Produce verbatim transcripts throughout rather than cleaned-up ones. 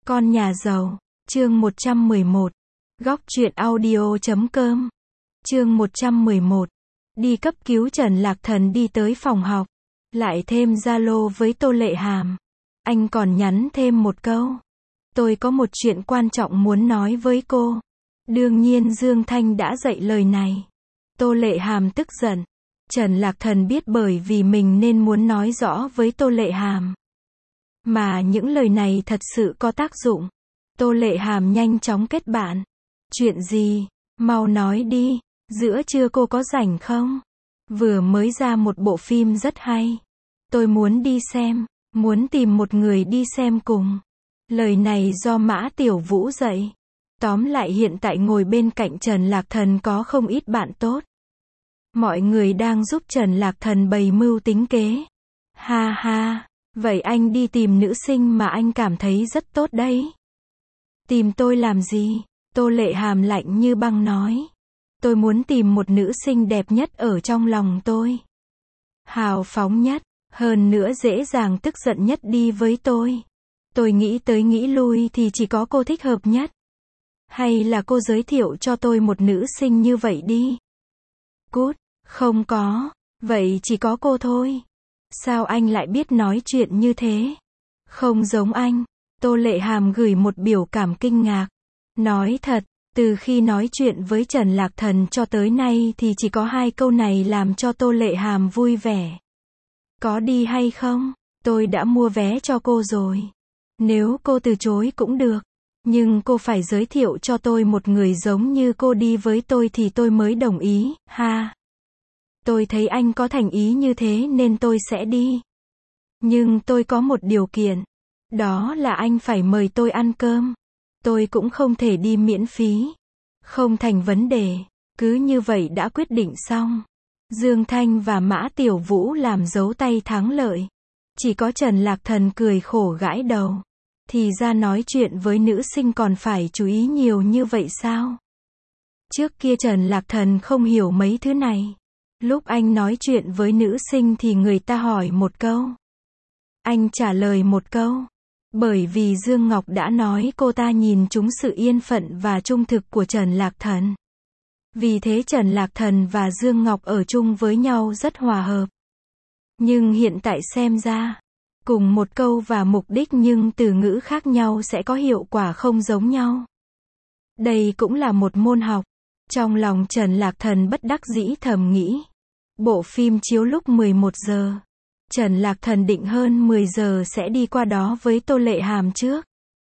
Con nhà giàu, chương một trăm mười một. Góc truyện audio chấm com. Chương một trăm mười một. Đi cấp cứu. Trần Lạc Thần đi tới phòng học, lại thêm Zalo với Tô Lệ Hàm. Anh còn nhắn thêm một câu: tôi có một chuyện quan trọng muốn nói với cô. Đương nhiên Dương Thanh đã dạy lời này. Tô Lệ Hàm tức giận. Trần Lạc Thần biết bởi vì mình nên muốn nói rõ với Tô Lệ Hàm. Mà những lời này thật sự có tác dụng. Tô Lệ Hàm nhanh chóng kết bạn. Chuyện gì? Mau nói đi. Giữa trưa cô có rảnh không? Vừa mới ra một bộ phim rất hay. Tôi muốn đi xem. Muốn tìm một người đi xem cùng. Lời này do Mã Tiểu Vũ dạy. Tóm lại hiện tại ngồi bên cạnh Trần Lạc Thần có không ít bạn tốt. Mọi người đang giúp Trần Lạc Thần bày mưu tính kế. Ha ha, vậy anh đi tìm nữ sinh mà anh cảm thấy rất tốt đấy. Tìm tôi làm gì? Tô Lệ Hàm lạnh như băng nói. Tôi muốn tìm một nữ sinh đẹp nhất ở trong lòng tôi. Hào phóng nhất, hơn nữa dễ dàng tức giận nhất đi với tôi. Tôi nghĩ tới nghĩ lui thì chỉ có cô thích hợp nhất. Hay là cô giới thiệu cho tôi một nữ sinh như vậy đi. Cút, không có, vậy chỉ có cô thôi. Sao anh lại biết nói chuyện như thế? Không giống anh. Tô Lệ Hàm gửi một biểu cảm kinh ngạc. Nói thật, từ khi nói chuyện với Trần Lạc Thần cho tới nay thì chỉ có hai câu này làm cho Tô Lệ Hàm vui vẻ. Có đi hay không? Tôi đã mua vé cho cô rồi. Nếu cô từ chối cũng được. Nhưng cô phải giới thiệu cho tôi một người giống như cô đi với tôi thì tôi mới đồng ý, ha. Tôi thấy anh có thành ý như thế nên tôi sẽ đi. Nhưng tôi có một điều kiện. Đó là anh phải mời tôi ăn cơm. Tôi cũng không thể đi miễn phí. Không thành vấn đề. Cứ như vậy đã quyết định xong. Dương Thanh và Mã Tiểu Vũ làm dấu tay thắng lợi. Chỉ có Trần Lạc Thần cười khổ gãi đầu. Thì ra nói chuyện với nữ sinh còn phải chú ý nhiều như vậy sao? Trước kia Trần Lạc Thần không hiểu mấy thứ này. Lúc anh nói chuyện với nữ sinh thì người ta hỏi một câu. Anh trả lời một câu. Bởi vì Dương Ngọc đã nói cô ta nhìn trúng sự yên phận và trung thực của Trần Lạc Thần. Vì thế Trần Lạc Thần và Dương Ngọc ở chung với nhau rất hòa hợp. Nhưng hiện tại xem ra, cùng một câu và mục đích nhưng từ ngữ khác nhau sẽ có hiệu quả không giống nhau. Đây cũng là một môn học. Trong lòng Trần Lạc Thần bất đắc dĩ thầm nghĩ. Bộ phim chiếu lúc mười một giờ. Trần Lạc Thần định hơn mười giờ sẽ đi qua đó với Tô Lệ Hàm trước.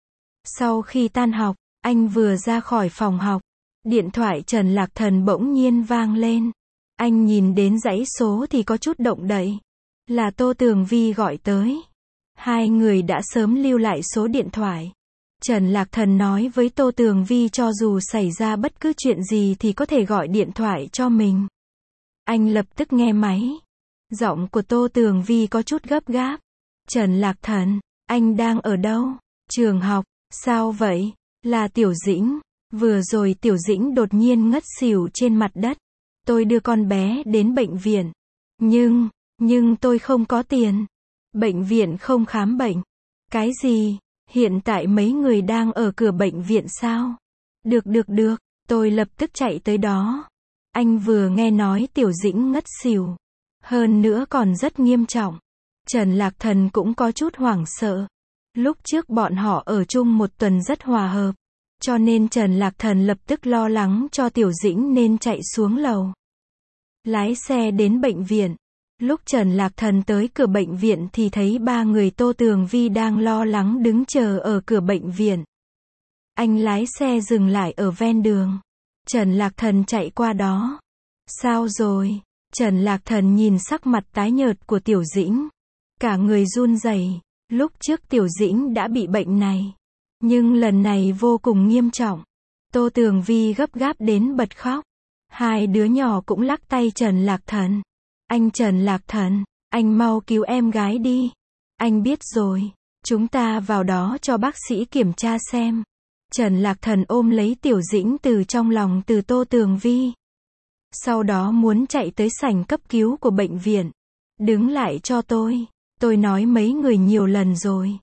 Sau khi tan học, anh vừa ra khỏi phòng học. Điện thoại Trần Lạc Thần bỗng nhiên vang lên. Anh nhìn đến dãy số thì có chút động đậy. Là Tô Tường Vi gọi tới. Hai người đã sớm lưu lại số điện thoại. Trần Lạc Thần nói với Tô Tường Vi cho dù xảy ra bất cứ chuyện gì thì có thể gọi điện thoại cho mình. Anh lập tức nghe máy. Giọng của Tô Tường Vi có chút gấp gáp. Trần Lạc Thần, anh đang ở đâu? Trường học. Sao vậy? Là Tiểu Dĩnh. Vừa rồi Tiểu Dĩnh đột nhiên ngất xỉu trên mặt đất. Tôi đưa con bé đến bệnh viện. Nhưng, nhưng tôi không có tiền. Bệnh viện không khám bệnh. Cái gì? Hiện tại mấy người đang ở cửa bệnh viện sao? Được được được, tôi lập tức chạy tới đó. Anh vừa nghe nói Tiểu Dĩnh ngất xỉu. Hơn nữa còn rất nghiêm trọng. Trần Lạc Thần cũng có chút hoảng sợ. Lúc trước bọn họ ở chung một tuần rất hòa hợp. Cho nên Trần Lạc Thần lập tức lo lắng cho Tiểu Dĩnh nên chạy xuống lầu. Lái xe đến bệnh viện. Lúc Trần Lạc Thần tới cửa bệnh viện thì thấy ba người Tô Tường Vi đang lo lắng đứng chờ ở cửa bệnh viện. Anh lái xe dừng lại ở ven đường. Trần Lạc Thần chạy qua đó. Sao rồi? Trần Lạc Thần nhìn sắc mặt tái nhợt của Tiểu Dĩnh. Cả người run rẩy. Lúc trước Tiểu Dĩnh đã bị bệnh này. Nhưng lần này vô cùng nghiêm trọng. Tô Tường Vi gấp gáp đến bật khóc. Hai đứa nhỏ cũng lắc tay Trần Lạc Thần. Anh Trần Lạc Thần, anh mau cứu em gái đi. Anh biết rồi, chúng ta vào đó cho bác sĩ kiểm tra xem. Trần Lạc Thần ôm lấy Tiểu Dĩnh từ trong lòng từ Tô Tường Vi. Sau đó muốn chạy tới sảnh cấp cứu của bệnh viện. Đứng lại cho tôi. Tôi nói mấy người nhiều lần rồi.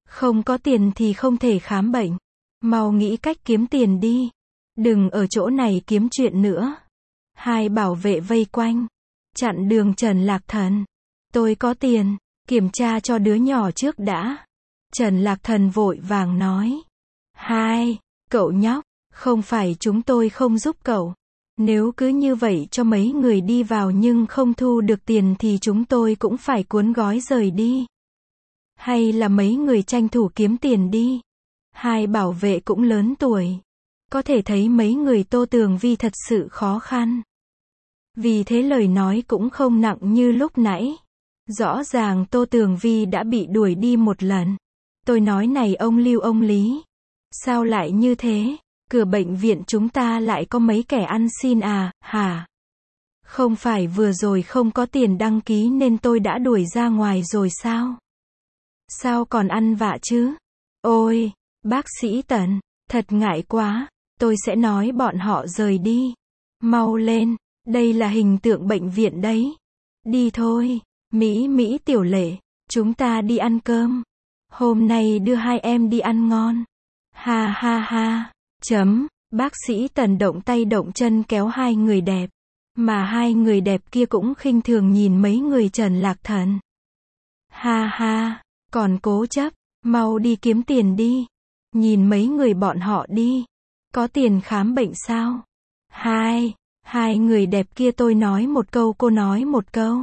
Không có tiền thì không thể khám bệnh. Mau nghĩ cách kiếm tiền đi. Đừng ở chỗ này kiếm chuyện nữa. Hai bảo vệ vây quanh. Chặn đường Trần Lạc Thần. Tôi có tiền. Kiểm tra cho đứa nhỏ trước đã. Trần Lạc Thần vội vàng nói. Hai, cậu nhóc, không phải chúng tôi không giúp cậu. Nếu cứ như vậy cho mấy người đi vào nhưng không thu được tiền thì chúng tôi cũng phải cuốn gói rời đi. Hay là mấy người tranh thủ kiếm tiền đi. Hai bảo vệ cũng lớn tuổi. Có thể thấy mấy người Tô Tường Vi thật sự khó khăn. Vì thế lời nói cũng không nặng như lúc nãy. Rõ ràng Tô Tường Vi đã bị đuổi đi một lần. Tôi nói này ông Lưu ông Lý. Sao lại như thế? Cửa bệnh viện chúng ta lại có mấy kẻ ăn xin à, hả? Không phải vừa rồi không có tiền đăng ký nên tôi đã đuổi ra ngoài rồi sao? Sao còn ăn vạ chứ? Ôi, bác sĩ Tần, thật ngại quá. Tôi sẽ nói bọn họ rời đi. Mau lên, đây là hình tượng bệnh viện đấy. Đi thôi, Mỹ Mỹ Tiểu Lệ, chúng ta đi ăn cơm. Hôm nay đưa hai em đi ăn ngon. Ha ha ha. Chấm, bác sĩ Tần động tay động chân kéo hai người đẹp. Mà hai người đẹp kia cũng khinh thường nhìn mấy người Trần Lạc Thần. Ha ha, còn cố chấp, mau đi kiếm tiền đi. Nhìn mấy người bọn họ đi. Có tiền khám bệnh sao? Hai, hai người đẹp kia tôi nói một câu cô nói một câu.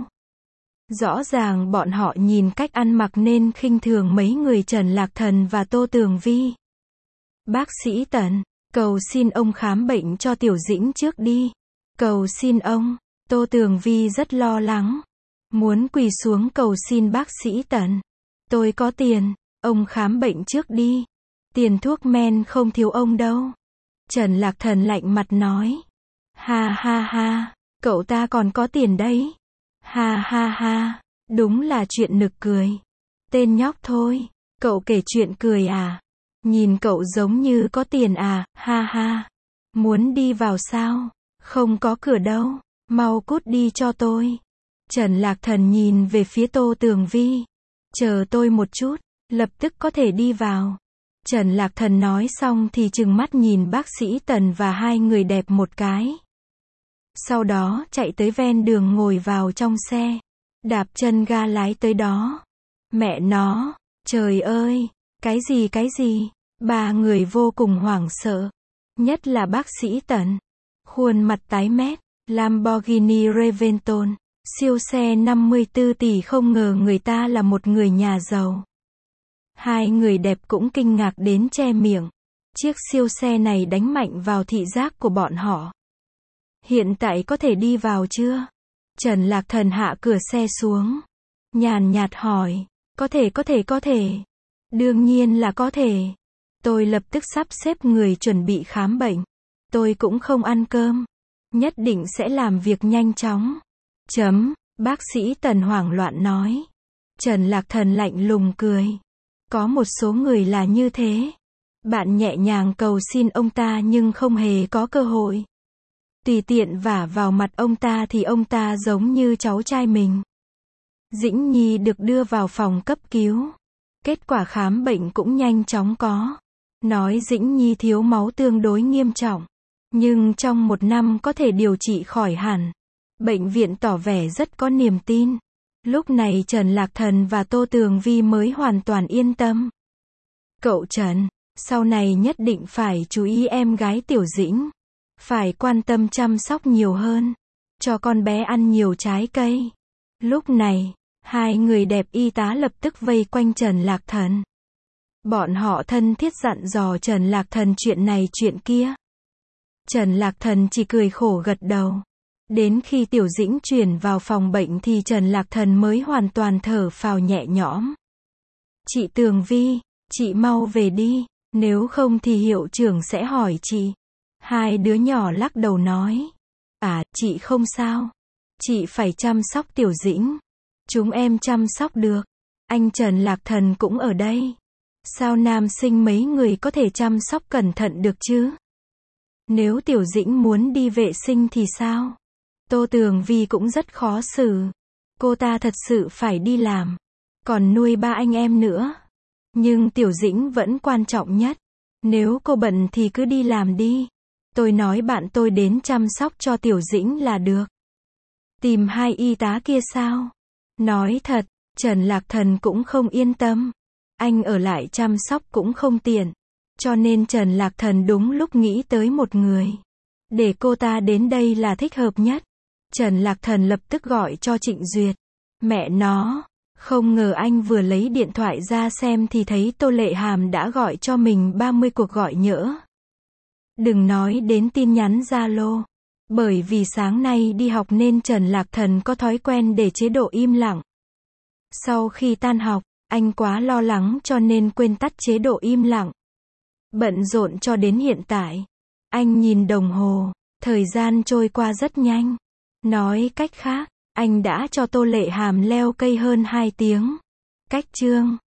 Rõ ràng bọn họ nhìn cách ăn mặc nên khinh thường mấy người Trần Lạc Thần và Tô Tường Vi. Bác sĩ Tần, cầu xin ông khám bệnh cho Tiểu Dĩnh trước đi. Cầu xin ông. Tô Tường Vi rất lo lắng. Muốn quỳ xuống cầu xin bác sĩ Tần. Tôi có tiền, ông khám bệnh trước đi. Tiền thuốc men không thiếu ông đâu. Trần Lạc Thần lạnh mặt nói. Ha ha ha, cậu ta còn có tiền đấy. Ha ha ha, đúng là chuyện nực cười. Tên nhóc thôi, cậu kể chuyện cười à? Nhìn cậu giống như có tiền à, ha ha. Muốn đi vào sao? Không có cửa đâu, mau cút đi cho tôi. Trần Lạc Thần nhìn về phía Tô Tường Vi. Chờ tôi một chút, lập tức có thể đi vào. Trần Lạc Thần nói xong thì trừng mắt nhìn bác sĩ Tần và hai người đẹp một cái. Sau đó chạy tới ven đường ngồi vào trong xe. Đạp chân ga lái tới đó. Mẹ nó, trời ơi, cái gì cái gì? Ba người vô cùng hoảng sợ. Nhất là bác sĩ Tần. Khuôn mặt tái mét. Lamborghini Reventon. Siêu xe năm mươi tư tỷ không ngờ người ta là một người nhà giàu. Hai người đẹp cũng kinh ngạc đến che miệng. Chiếc siêu xe này đánh mạnh vào thị giác của bọn họ. Hiện tại có thể đi vào chưa? Trần Lạc Thần hạ cửa xe xuống. Nhàn nhạt hỏi. Có thể có thể có thể. Đương nhiên là có thể. Tôi lập tức sắp xếp người chuẩn bị khám bệnh. Tôi cũng không ăn cơm. Nhất định sẽ làm việc nhanh chóng. Chấm, bác sĩ Tần hoảng loạn nói. Trần Lạc Thần lạnh lùng cười. Có một số người là như thế. Bạn nhẹ nhàng cầu xin ông ta nhưng không hề có cơ hội. Tùy tiện vả vào mặt ông ta thì ông ta giống như cháu trai mình. Dĩnh Nhi được đưa vào phòng cấp cứu. Kết quả khám bệnh cũng nhanh chóng có. Nói Dĩnh Nhi thiếu máu tương đối nghiêm trọng. Nhưng trong một năm có thể điều trị khỏi hẳn. Bệnh viện tỏ vẻ rất có niềm tin. Lúc này Trần Lạc Thần và Tô Tường Vi mới hoàn toàn yên tâm. Cậu Trần, sau này nhất định phải chú ý em gái Tiểu Dĩnh. Phải quan tâm chăm sóc nhiều hơn. Cho con bé ăn nhiều trái cây. Lúc này, hai người đẹp y tá lập tức vây quanh Trần Lạc Thần. Bọn họ thân thiết dặn dò Trần Lạc Thần chuyện này chuyện kia. Trần Lạc Thần chỉ cười khổ gật đầu. Đến khi Tiểu Dĩnh chuyển vào phòng bệnh thì Trần Lạc Thần mới hoàn toàn thở phào nhẹ nhõm. Chị Tường Vi, chị mau về đi, nếu không thì hiệu trưởng sẽ hỏi chị. Hai đứa nhỏ lắc đầu nói. À, chị không sao. Chị phải chăm sóc Tiểu Dĩnh. Chúng em chăm sóc được. Anh Trần Lạc Thần cũng ở đây. Sao nam sinh mấy người có thể chăm sóc cẩn thận được chứ? Nếu Tiểu Dĩnh muốn đi vệ sinh thì sao? Tô Tường Vi cũng rất khó xử. Cô ta thật sự phải đi làm. Còn nuôi ba anh em nữa. Nhưng Tiểu Dĩnh vẫn quan trọng nhất. Nếu cô bận thì cứ đi làm đi. Tôi nói bạn tôi đến chăm sóc cho Tiểu Dĩnh là được. Tìm hai y tá kia sao? Nói thật, Trần Lạc Thần cũng không yên tâm. Anh ở lại chăm sóc cũng không tiện. Cho nên Trần Lạc Thần đúng lúc nghĩ tới một người. Để cô ta đến đây là thích hợp nhất. Trần Lạc Thần lập tức gọi cho Trịnh Duyệt. Mẹ nó, không ngờ anh vừa lấy điện thoại ra xem thì thấy Tô Lệ Hàm đã gọi cho mình ba mươi cuộc gọi nhỡ. Đừng nói đến tin nhắn Zalo. Bởi vì sáng nay đi học nên Trần Lạc Thần có thói quen để chế độ im lặng. Sau khi tan học, anh quá lo lắng cho nên quên tắt chế độ im lặng. Bận rộn cho đến hiện tại. Anh nhìn đồng hồ, thời gian trôi qua rất nhanh. Nói cách khác, anh đã cho Tô Lệ Hàm leo cây hơn hai tiếng. Cách chương